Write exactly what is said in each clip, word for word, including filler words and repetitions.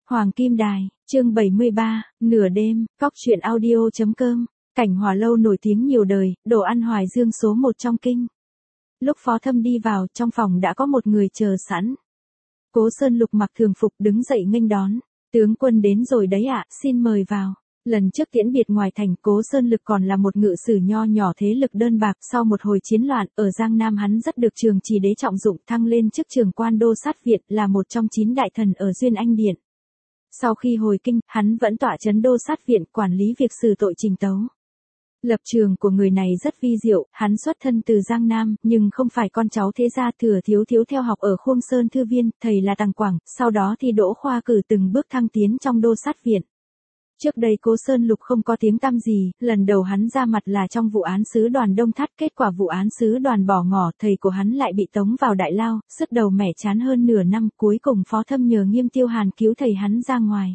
Hoàng Kim Đài, chương bảy mươi ba, nửa đêm, cóc truyện audio.com, cảnh Hòa Lâu nổi tiếng nhiều đời, đồ ăn Hoài Dương số một trong kinh. Lúc Phó Thâm đi vào, trong phòng đã có một người chờ sẵn. Cố Sơn Lục mặc thường phục đứng dậy nghênh đón, tướng quân đến rồi đấy ạ, xin mời vào. Lần trước tiễn biệt ngoài thành, Cố Sơn Lực còn là một ngự sử nho nhỏ thế lực đơn bạc, sau một hồi chiến loạn, ở Giang Nam hắn rất được Trường Trì đế trọng dụng, thăng lên chức trường quan đô sát Việt, là một trong chín đại thần ở Duyên Anh Điện. Sau khi hồi kinh, hắn vẫn tọa chấn đô sát viện, quản lý việc xử tội trình tấu. Lập trường của người này rất vi diệu, hắn xuất thân từ Giang Nam, nhưng không phải con cháu thế gia, thừa thiếu thiếu theo học ở Khuông Sơn Thư Viên, thầy là Tằng Quảng, sau đó thì đỗ khoa cử từng bước thăng tiến trong đô sát viện. Trước đây Cố Sơn Lục không có tiếng tăm gì, lần đầu hắn ra mặt là trong vụ án sứ đoàn Đông Thắt, kết quả vụ án sứ đoàn bỏ ngỏ, thầy của hắn lại bị tống vào đại lao, sứt đầu mẻ chán hơn nửa năm, cuối cùng Phó Thâm nhờ Nghiêm Tiêu Hàn cứu thầy hắn ra ngoài.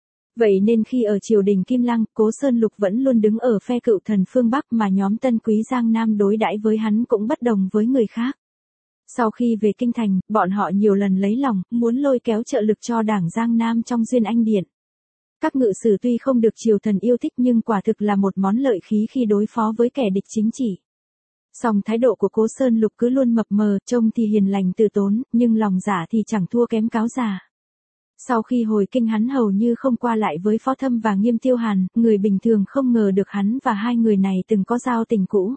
Vậy nên khi ở triều đình Kim Lăng, Cố Sơn Lục vẫn luôn đứng ở phe cựu thần phương Bắc, mà nhóm Tân Quý Giang Nam đối đãi với hắn cũng bất đồng với người khác. Sau khi về kinh thành, bọn họ nhiều lần lấy lòng, muốn lôi kéo trợ lực cho đảng Giang Nam trong Duyên Anh Điện. Các ngự sử tuy không được triều thần yêu thích nhưng quả thực là một món lợi khí khi đối phó với kẻ địch chính trị. Song thái độ của Cố Sơn Lục cứ luôn mập mờ, trông thì hiền lành từ tốn, nhưng lòng dạ thì chẳng thua kém cáo già. Sau khi hồi kinh hắn hầu như không qua lại với Phó Thâm và Nghiêm Tiêu Hàn, người bình thường không ngờ được hắn và hai người này từng có giao tình cũ.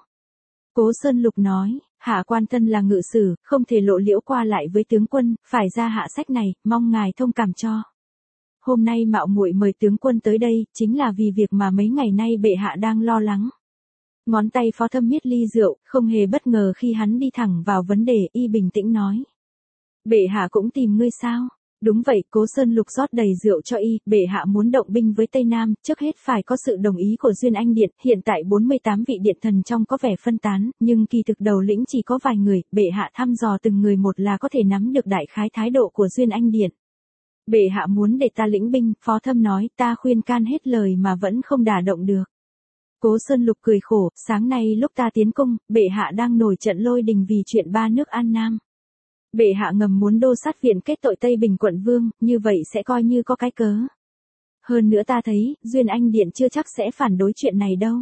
Cố Sơn Lục nói, hạ quan thân là ngự sử, không thể lộ liễu qua lại với tướng quân, phải ra hạ sách này, mong ngài thông cảm cho. Hôm nay mạo muội mời tướng quân tới đây, chính là vì việc mà mấy ngày nay bệ hạ đang lo lắng. Ngón tay Phó Thâm miết ly rượu, không hề bất ngờ khi hắn đi thẳng vào vấn đề, y bình tĩnh nói. Bệ hạ cũng tìm ngươi sao? Đúng vậy, Cố Sơn Lục rót đầy rượu cho y, bệ hạ muốn động binh với Tây Nam, trước hết phải có sự đồng ý của Duyên Anh Điện, hiện tại bốn mươi tám vị điện thần trong có vẻ phân tán, nhưng kỳ thực đầu lĩnh chỉ có vài người, bệ hạ thăm dò từng người một là có thể nắm được đại khái thái độ của Duyên Anh Điện. Bệ hạ muốn để ta lĩnh binh, Phó Thâm nói, ta khuyên can hết lời mà vẫn không đả động được. Cố Sơn Lục cười khổ, sáng nay lúc ta tiến cung, bệ hạ đang nổi trận lôi đình vì chuyện ba nước An Nam. Bệ hạ ngầm muốn đô sát viện kết tội Tây Bình quận vương, như vậy sẽ coi như có cái cớ. Hơn nữa ta thấy, Duyên Anh Điện chưa chắc sẽ phản đối chuyện này đâu.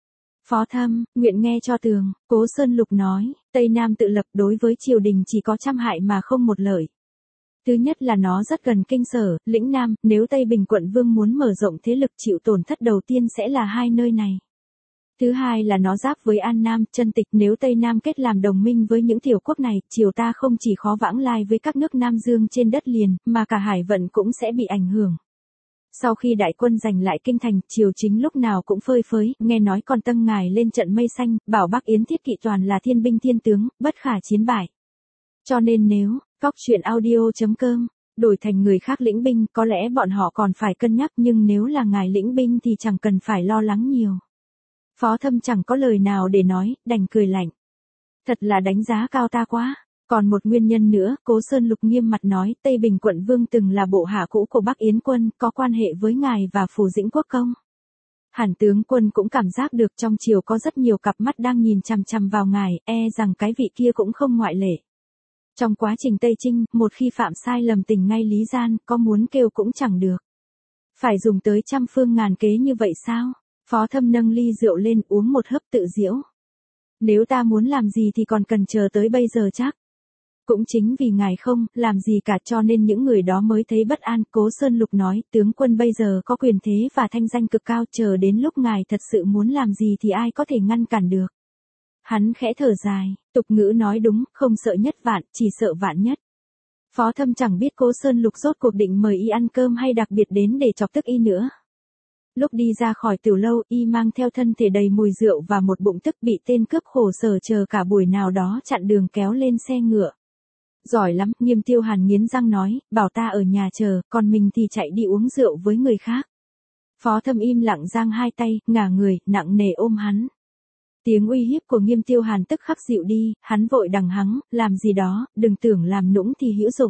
Phó Thâm, nguyện nghe cho tường, Cố Sơn Lục nói, Tây Nam tự lập đối với triều đình chỉ có trăm hại mà không một lợi. Thứ nhất là nó rất gần kinh sở, lĩnh Nam, nếu Tây Bình quận vương muốn mở rộng thế lực chịu tổn thất đầu tiên sẽ là hai nơi này. Thứ hai là nó giáp với An Nam, Chân Tịch, nếu Tây Nam kết làm đồng minh với những tiểu quốc này, triều ta không chỉ khó vãng lai với các nước Nam Dương trên đất liền, mà cả hải vận cũng sẽ bị ảnh hưởng. Sau khi đại quân giành lại kinh thành, triều chính lúc nào cũng phơi phới, nghe nói còn Tân Ngài lên trận mây xanh, bảo Bắc Yến Thiết Kỵ toàn là thiên binh thiên tướng, bất khả chiến bại. Cho nên nếu, cóc truyện audio.com, đổi thành người khác lĩnh binh, có lẽ bọn họ còn phải cân nhắc, nhưng nếu là ngài lĩnh binh thì chẳng cần phải lo lắng nhiều. Phó Thâm chẳng có lời nào để nói, đành cười lạnh. Thật là đánh giá cao ta quá. Còn một nguyên nhân nữa, Cố Sơn Lục nghiêm mặt nói, Tây Bình quận vương từng là bộ hạ cũ của Bắc Yến quân, có quan hệ với ngài và Phủ Dĩnh Quốc công. Hàn tướng quân cũng cảm giác được trong triều có rất nhiều cặp mắt đang nhìn chằm chằm vào ngài, e rằng cái vị kia cũng không ngoại lệ. Trong quá trình Tây Trinh, một khi phạm sai lầm tình ngay lý gian, có muốn kêu cũng chẳng được. Phải dùng tới trăm phương ngàn kế như vậy sao? Phó Thâm nâng ly rượu lên uống một hớp tự diễu. Nếu ta muốn làm gì thì còn cần chờ tới bây giờ chắc. Cũng chính vì ngài không làm gì cả cho nên những người đó mới thấy bất an. Cố Sơn Lục nói, tướng quân bây giờ có quyền thế và thanh danh cực cao, chờ đến lúc ngài thật sự muốn làm gì thì ai có thể ngăn cản được. Hắn khẽ thở dài, tục ngữ nói đúng, không sợ nhất vạn, chỉ sợ vạn nhất. Phó Thâm chẳng biết Cố Sơn Lục rốt cuộc định mời y ăn cơm hay đặc biệt đến để chọc tức y nữa. Lúc đi ra khỏi tiểu lâu, y mang theo thân thể đầy mùi rượu và một bụng tức, bị tên cướp khổ sở chờ cả buổi nào đó chặn đường kéo lên xe ngựa. Giỏi lắm, Nghiêm Tiêu Hàn nghiến răng nói, bảo ta ở nhà chờ, còn mình thì chạy đi uống rượu với người khác. Phó Thâm im lặng giang hai tay, ngả người, nặng nề ôm hắn. Tiếng uy hiếp của Nghiêm Tiêu Hàn tức khắc dịu đi, hắn vội đằng hắng, làm gì đó, đừng tưởng làm nũng thì hữu dụng.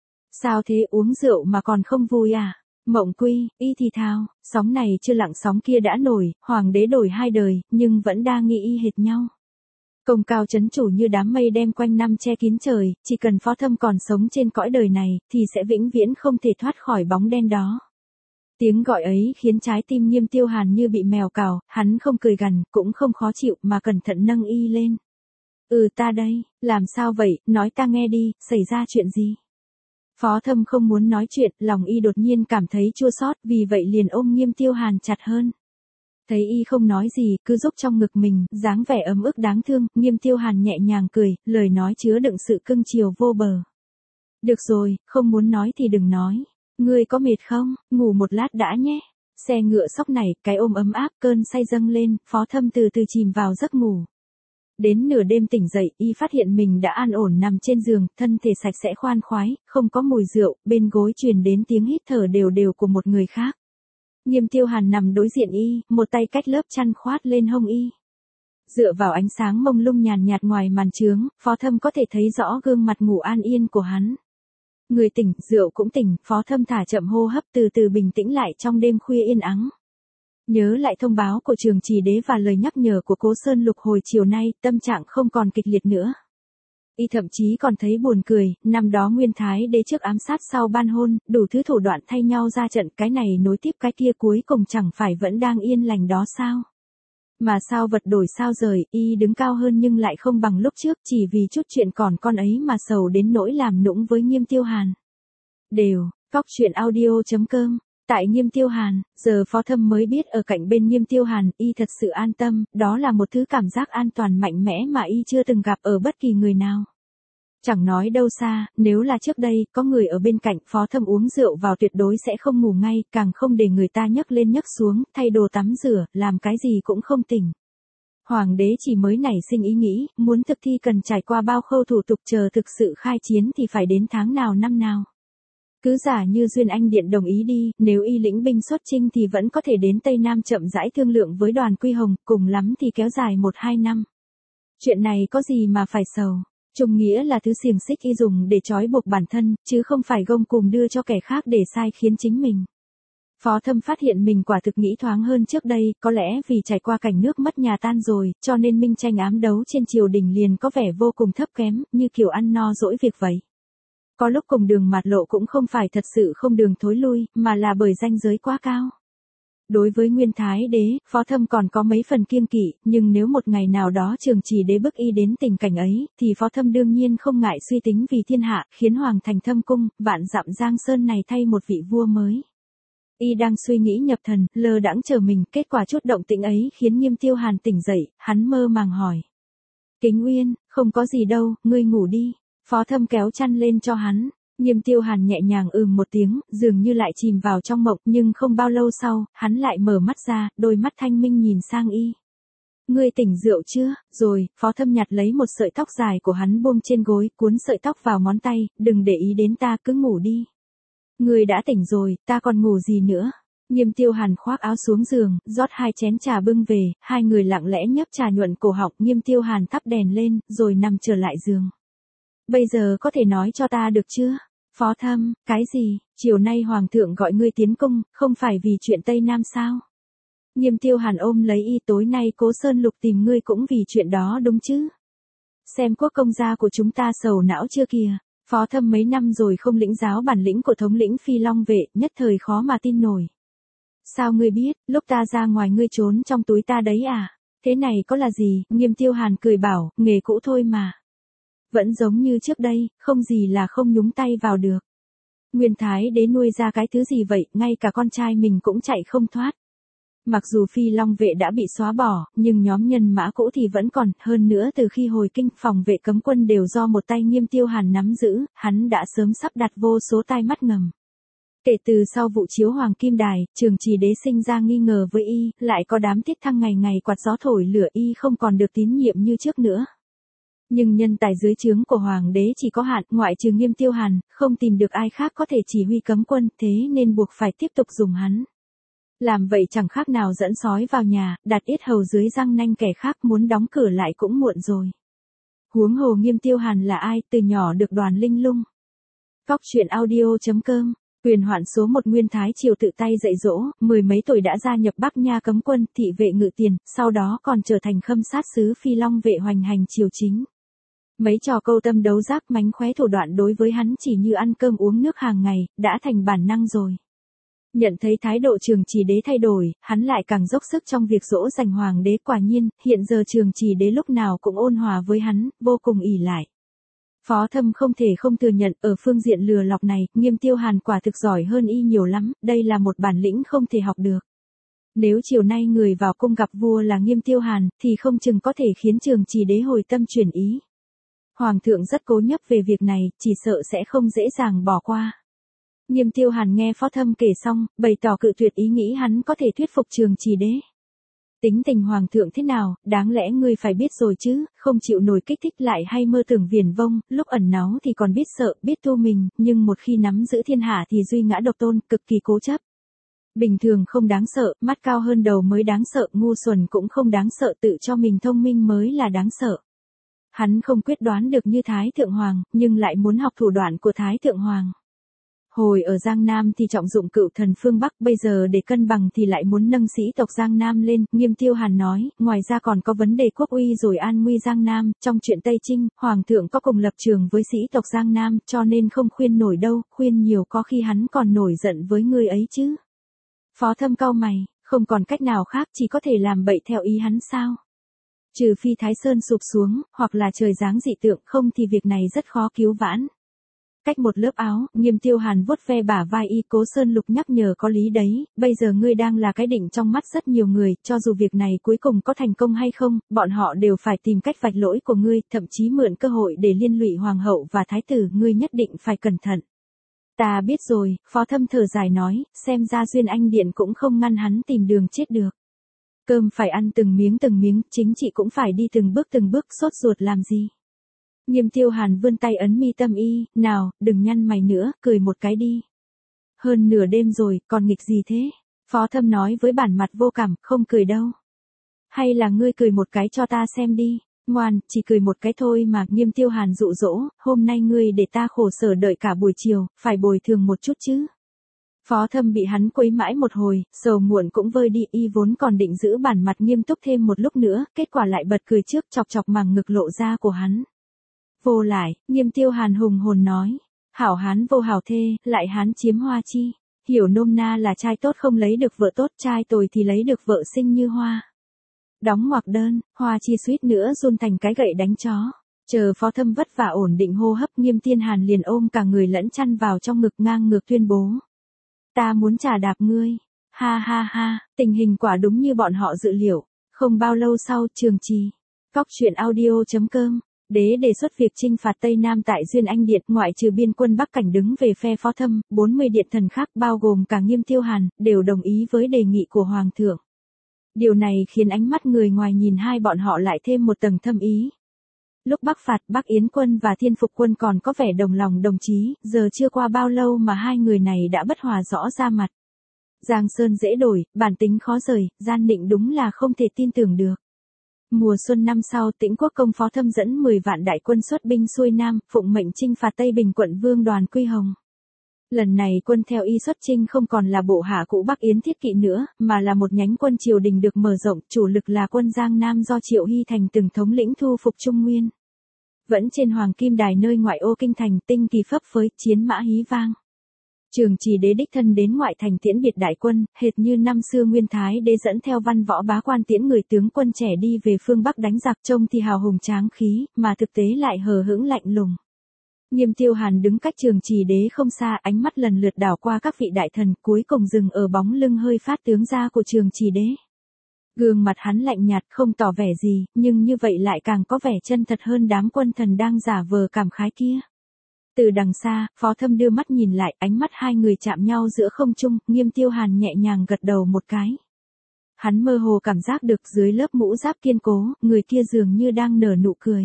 Sao thế, uống rượu mà còn không vui à? Mộng Quy, y thì thào, sóng này chưa lặng sóng kia đã nổi, hoàng đế đổi hai đời, nhưng vẫn đa nghi y hệt nhau. Công cao chấn chủ như đám mây đem quanh năm che kín trời, chỉ cần Phó Thâm còn sống trên cõi đời này, thì sẽ vĩnh viễn không thể thoát khỏi bóng đen đó. Tiếng gọi ấy khiến trái tim Nghiêm Tiêu Hàn như bị mèo cào, hắn không cười gằn, cũng không khó chịu mà cẩn thận nâng y lên. Ừ ta đây, làm sao vậy, nói ta nghe đi, xảy ra chuyện gì? Phó Thâm không muốn nói chuyện, lòng y đột nhiên cảm thấy chua xót, vì vậy liền ôm Nghiêm Tiêu Hàn chặt hơn. Thấy y không nói gì, cứ rúc trong ngực mình, dáng vẻ ấm ức đáng thương, Nghiêm Tiêu Hàn nhẹ nhàng cười, lời nói chứa đựng sự cưng chiều vô bờ. Được rồi, không muốn nói thì đừng nói. Ngươi có mệt không, ngủ một lát đã nhé. Xe ngựa sóc này, cái ôm ấm áp, cơn say dâng lên, Phó Thâm từ từ chìm vào giấc ngủ. Đến nửa đêm tỉnh dậy, y phát hiện mình đã an ổn nằm trên giường, thân thể sạch sẽ khoan khoái, không có mùi rượu, bên gối truyền đến tiếng hít thở đều đều của một người khác. Nghiêm Tiêu Hàn nằm đối diện y, một tay cách lớp chăn khoát lên hông y. Dựa vào ánh sáng mông lung nhàn nhạt ngoài màn trướng, Phó Thâm có thể thấy rõ gương mặt ngủ an yên của hắn. Người tỉnh, rượu cũng tỉnh, Phó Thâm thả chậm hô hấp từ từ bình tĩnh lại trong đêm khuya yên ắng. Nhớ lại thông báo của Trường Trì Đế và lời nhắc nhở của Cố Sơn Lục hồi chiều nay, tâm trạng không còn kịch liệt nữa. Y thậm chí còn thấy buồn cười, năm đó Nguyên Thái Đế trước ám sát sau ban hôn, đủ thứ thủ đoạn thay nhau ra trận, cái này nối tiếp cái kia cuối cùng chẳng phải vẫn đang yên lành đó sao? Mà sao vật đổi sao rời, y đứng cao hơn nhưng lại không bằng lúc trước, chỉ vì chút chuyện còn con ấy mà sầu đến nỗi làm nũng với Nghiêm Tiêu Hàn. Đều, Cóc Truyện Audio chấm com. Tại Nghiêm Tiêu Hàn, giờ Phó Thâm mới biết ở cạnh bên Nghiêm Tiêu Hàn, y thật sự an tâm, đó là một thứ cảm giác an toàn mạnh mẽ mà y chưa từng gặp ở bất kỳ người nào. Chẳng nói đâu xa, nếu là trước đây, có người ở bên cạnh, Phó Thâm uống rượu vào tuyệt đối sẽ không ngủ ngay, càng không để người ta nhấc lên nhấc xuống, thay đồ tắm rửa, làm cái gì cũng không tỉnh. Hoàng đế chỉ mới nảy sinh ý nghĩ, muốn thực thi cần trải qua bao khâu thủ tục, chờ thực sự khai chiến thì phải đến tháng nào năm nào. Cứ giả như Duyên Anh Điện đồng ý đi, nếu y lĩnh binh xuất chinh thì vẫn có thể đến Tây Nam chậm rãi thương lượng với Đoàn Quy Hồng, cùng lắm thì kéo dài một hai năm. Chuyện này có gì mà phải sầu. Trung nghĩa là thứ xiềng xích y dùng để trói buộc bản thân, chứ không phải gông cùm đưa cho kẻ khác để sai khiến chính mình. Phó Thâm phát hiện mình quả thực nghĩ thoáng hơn trước đây, có lẽ vì trải qua cảnh nước mất nhà tan rồi, cho nên minh tranh ám đấu trên triều đình liền có vẻ vô cùng thấp kém, như kiểu ăn no dỗi việc vậy. Có lúc cùng đường mạt lộ cũng không phải thật sự không đường thối lui, mà là bởi ranh giới quá cao. Đối với Nguyên Thái Đế, Phó Thâm còn có mấy phần kiêng kỵ, nhưng nếu một ngày nào đó Trường Trì Đế bức y đến tình cảnh ấy, thì Phó Thâm đương nhiên không ngại suy tính vì thiên hạ, khiến Hoàng thành Thâm cung, vạn dặm Giang Sơn này thay một vị vua mới. Y đang suy nghĩ nhập thần, lơ đãng chờ mình, kết quả chút động tĩnh ấy khiến Nghiêm Tiêu Hàn tỉnh dậy, hắn mơ màng hỏi. Kính Uyên, không có gì đâu, ngươi ngủ đi. Phó Thâm kéo chăn lên cho hắn. Nghiêm Tiêu Hàn nhẹ nhàng ừm một tiếng, dường như lại chìm vào trong mộng, nhưng không bao lâu sau, hắn lại mở mắt ra, đôi mắt thanh minh nhìn sang y. Ngươi tỉnh rượu chưa? Rồi, Phó Thâm nhặt lấy một sợi tóc dài của hắn buông trên gối, cuốn sợi tóc vào ngón tay, đừng để ý đến ta, cứ ngủ đi. Ngươi đã tỉnh rồi, ta còn ngủ gì nữa? Nghiêm Tiêu Hàn khoác áo xuống giường, rót hai chén trà bưng về, hai người lặng lẽ nhấp trà nhuận cổ họng, Nghiêm Tiêu Hàn thắp đèn lên, rồi nằm trở lại giường. Bây giờ có thể nói cho ta được chưa? Phó Thâm, cái gì? Chiều nay Hoàng thượng gọi ngươi tiến cung, không phải vì chuyện Tây Nam sao? Nghiêm Tiêu Hàn ôm lấy y, tối nay Cố Sơn Lục tìm ngươi cũng vì chuyện đó đúng chứ? Xem quốc công gia của chúng ta sầu não chưa kìa? Phó Thâm mấy năm rồi không lĩnh giáo bản lĩnh của thống lĩnh Phi Long vệ, nhất thời khó mà tin nổi. Sao ngươi biết, lúc ta ra ngoài ngươi trốn trong túi ta đấy à? Thế này có là gì? Nghiêm Tiêu Hàn cười bảo, nghề cũ thôi mà. Vẫn giống như trước đây, không gì là không nhúng tay vào được. Nguyên Thái Đế nuôi ra cái thứ gì vậy, ngay cả con trai mình cũng chạy không thoát. Mặc dù Phi Long vệ đã bị xóa bỏ, nhưng nhóm nhân mã cũ thì vẫn còn, hơn nữa từ khi hồi kinh, phòng vệ cấm quân đều do một tay Nghiêm Tiêu Hàn nắm giữ, hắn đã sớm sắp đặt vô số tai mắt ngầm. Kể từ sau vụ chiếu Hoàng Kim Đài, Trường Trì Đế sinh ra nghi ngờ với y, lại có đám tiết thăng ngày ngày quạt gió thổi lửa y không còn được tín nhiệm như trước nữa. Nhưng nhân tài dưới trướng của Hoàng đế chỉ có hạn, ngoại trừ Nghiêm Tiêu Hàn, không tìm được ai khác có thể chỉ huy cấm quân, thế nên buộc phải tiếp tục dùng hắn. Làm vậy chẳng khác nào dẫn sói vào nhà, đặt yết hầu dưới răng nanh kẻ khác, muốn đóng cửa lại cũng muộn rồi. Huống hồ Nghiêm Tiêu Hàn là ai, từ nhỏ được Đoàn Linh Lung. Cóc Truyện Audio chấm com Quyền hoạn số một Nguyên Thái Triều tự tay dạy dỗ, mười mấy tuổi đã gia nhập Bắc Nha cấm quân, thị vệ ngự tiền, sau đó còn trở thành khâm sát sứ Phi Long vệ hoành hành triều chính. Mấy trò câu tâm đấu giác mánh khóe thủ đoạn đối với hắn chỉ như ăn cơm uống nước hàng ngày, đã thành bản năng rồi. Nhận thấy thái độ Trường Trì Đế thay đổi, hắn lại càng dốc sức trong việc dỗ dành hoàng đế. Quả nhiên, hiện giờ Trường Trì Đế lúc nào cũng ôn hòa với hắn, vô cùng ỷ lại. Phó Thâm không thể không thừa nhận, ở phương diện lừa lọc này, Nghiêm Tiêu Hàn quả thực giỏi hơn y nhiều lắm, đây là một bản lĩnh không thể học được. Nếu chiều nay người vào cung gặp vua là Nghiêm Tiêu Hàn, thì không chừng có thể khiến Trường Trì Đế hồi tâm chuyển ý. Hoàng thượng rất cố nhấp về việc này, chỉ sợ sẽ không dễ dàng bỏ qua. Nghiêm Tiêu Hàn nghe Phó Thâm kể xong, bày tỏ cự tuyệt ý nghĩ hắn có thể thuyết phục Trường Trì Đế. Tính tình hoàng thượng thế nào, đáng lẽ ngươi phải biết rồi chứ, không chịu nổi kích thích lại hay mơ tưởng viển vông, lúc ẩn náu thì còn biết sợ, biết thu mình, nhưng một khi nắm giữ thiên hạ thì duy ngã độc tôn, cực kỳ cố chấp. Bình thường không đáng sợ, mắt cao hơn đầu mới đáng sợ, ngu xuẩn cũng không đáng sợ, tự cho mình thông minh mới là đáng sợ. Hắn không quyết đoán được như Thái Thượng Hoàng, nhưng lại muốn học thủ đoạn của Thái Thượng Hoàng. Hồi ở Giang Nam thì trọng dụng cựu thần phương Bắc, bây giờ để cân bằng thì lại muốn nâng sĩ tộc Giang Nam lên. Nghiêm Tiêu Hàn nói, ngoài ra còn có vấn đề quốc uy rồi an nguy Giang Nam, trong chuyện Tây Trinh, Hoàng thượng có cùng lập trường với sĩ tộc Giang Nam, cho nên không khuyên nổi đâu, khuyên nhiều có khi hắn còn nổi giận với người ấy chứ. Phó Thâm cau mày, không còn cách nào khác, chỉ có thể làm bậy theo ý hắn sao. Trừ phi Thái Sơn sụp xuống, hoặc là trời giáng dị tượng, không thì việc này rất khó cứu vãn. Cách một lớp áo, Nghiêm Tiêu Hàn vuốt ve bả vai y. Cố Sơn Lục nhắc nhở có lý đấy, bây giờ ngươi đang là cái định trong mắt rất nhiều người, cho dù việc này cuối cùng có thành công hay không, bọn họ đều phải tìm cách vạch lỗi của ngươi, thậm chí mượn cơ hội để liên lụy hoàng hậu và thái tử, ngươi nhất định phải cẩn thận. Ta biết rồi, Phó Thâm thở dài nói, xem ra Duyên Anh Điện cũng không ngăn hắn tìm đường chết được. Cơm phải ăn từng miếng từng miếng, chính trị cũng phải đi từng bước từng bước, sốt ruột làm gì. Nghiêm Tiêu Hàn vươn tay ấn mi tâm y, nào, đừng nhăn mày nữa, cười một cái đi. Hơn nửa đêm rồi, còn nghịch gì thế? Phó Thâm nói với bản mặt vô cảm, không cười đâu. Hay là ngươi cười một cái cho ta xem đi, ngoan, chỉ cười một cái thôi mà. Nghiêm Tiêu Hàn dụ dỗ, hôm nay ngươi để ta khổ sở đợi cả buổi chiều, phải bồi thường một chút chứ. Phó Thâm bị hắn quấy mãi một hồi, sầu muộn cũng vơi đi, y vốn còn định giữ bản mặt nghiêm túc thêm một lúc nữa, kết quả lại bật cười trước, chọc chọc màng ngực lộ ra của hắn. Vô lại, Nghiêm Tiêu Hàn hùng hồn nói, hảo hán vô hảo thê, lại hán chiếm hoa chi, hiểu nôm na là trai tốt không lấy được vợ tốt, trai tồi thì lấy được vợ xinh như hoa. Đóng ngoặc đơn, Hoa chi suýt nữa run thành cái gậy đánh chó. Chờ Phó Thâm vất vả ổn định hô hấp, Nghiêm Tiên Hàn liền ôm cả người lẫn chăn vào trong ngực ngang ngược tuyên bố. Ta muốn trả đạp ngươi. Ha ha ha, tình hình quả đúng như bọn họ dự liệu. Không bao lâu sau, Trường Trì. Cóc truyện audio chấm com. Đế đề xuất việc chinh phạt Tây Nam tại Duyên Anh Điện, ngoại trừ biên quân Bắc Cảnh đứng về phe Phó Thâm, bốn mươi điện thần khác bao gồm cả Nghiêm Tiêu Hàn, đều đồng ý với đề nghị của Hoàng thượng. Điều này khiến ánh mắt người ngoài nhìn hai bọn họ lại thêm một tầng thâm ý. Lúc Bắc phạt, Bắc Yến quân và Thiên Phục quân còn có vẻ đồng lòng đồng chí, giờ chưa qua bao lâu mà hai người này đã bất hòa rõ ra mặt. Giang sơn dễ đổi, bản tính khó rời, gian định đúng là không thể tin tưởng được. Mùa xuân năm sau, Tĩnh Quốc công Phó Thâm dẫn mười vạn đại quân xuất binh xuôi Nam, phụng mệnh chinh phạt Tây Bình quận Vương Đoàn Quy Hồng. Lần này quân theo y xuất chinh không còn là bộ hạ cũ Bắc Yến Thiết Kỵ nữa, mà là một nhánh quân triều đình được mở rộng, chủ lực là quân Giang Nam do Triệu Hy Thành từng thống lĩnh thu phục Trung Nguyên. Vẫn trên Hoàng Kim Đài nơi ngoại ô kinh thành, tinh kỳ phấp phới, chiến mã hí vang. Trường Trì Đế đích thân đến ngoại thành tiễn biệt đại quân, hệt như năm xưa Nguyên Thái Đế dẫn theo văn võ bá quan tiễn người tướng quân trẻ đi về phương Bắc đánh giặc, trông thì hào hùng tráng khí, mà thực tế lại hờ hững lạnh lùng. Nghiêm Tiêu Hàn đứng cách Trường Trì Đế không xa, ánh mắt lần lượt đảo qua các vị đại thần, cuối cùng dừng ở bóng lưng hơi phát tướng ra của Trường Trì Đế. Gương mặt hắn lạnh nhạt không tỏ vẻ gì, nhưng như vậy lại càng có vẻ chân thật hơn đám quân thần đang giả vờ cảm khái kia. Từ đằng xa, Phó Thâm đưa mắt nhìn lại, ánh mắt hai người chạm nhau giữa không trung, Nghiêm Tiêu Hàn nhẹ nhàng gật đầu một cái. Hắn mơ hồ cảm giác được dưới lớp mũ giáp kiên cố, người kia dường như đang nở nụ cười.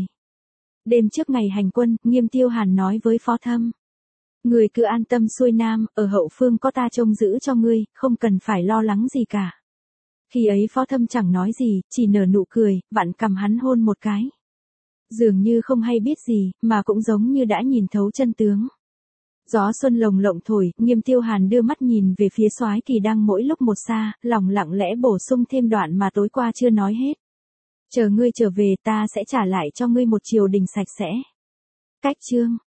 Đêm trước ngày hành quân, Nghiêm Tiêu Hàn nói với Phó Thâm. Người cứ an tâm xuôi Nam, ở hậu phương có ta trông giữ cho ngươi, không cần phải lo lắng gì cả. Khi ấy Phó Thâm chẳng nói gì, chỉ nở nụ cười, vặn cầm hắn hôn một cái. Dường như không hay biết gì, mà cũng giống như đã nhìn thấu chân tướng. Gió xuân lồng lộng thổi, Nghiêm Tiêu Hàn đưa mắt nhìn về phía Soái Kỳ đang mỗi lúc một xa, lòng lặng lẽ bổ sung thêm đoạn mà tối qua chưa nói hết. Chờ ngươi trở về ta sẽ trả lại cho ngươi một triều đình sạch sẽ. Cách chương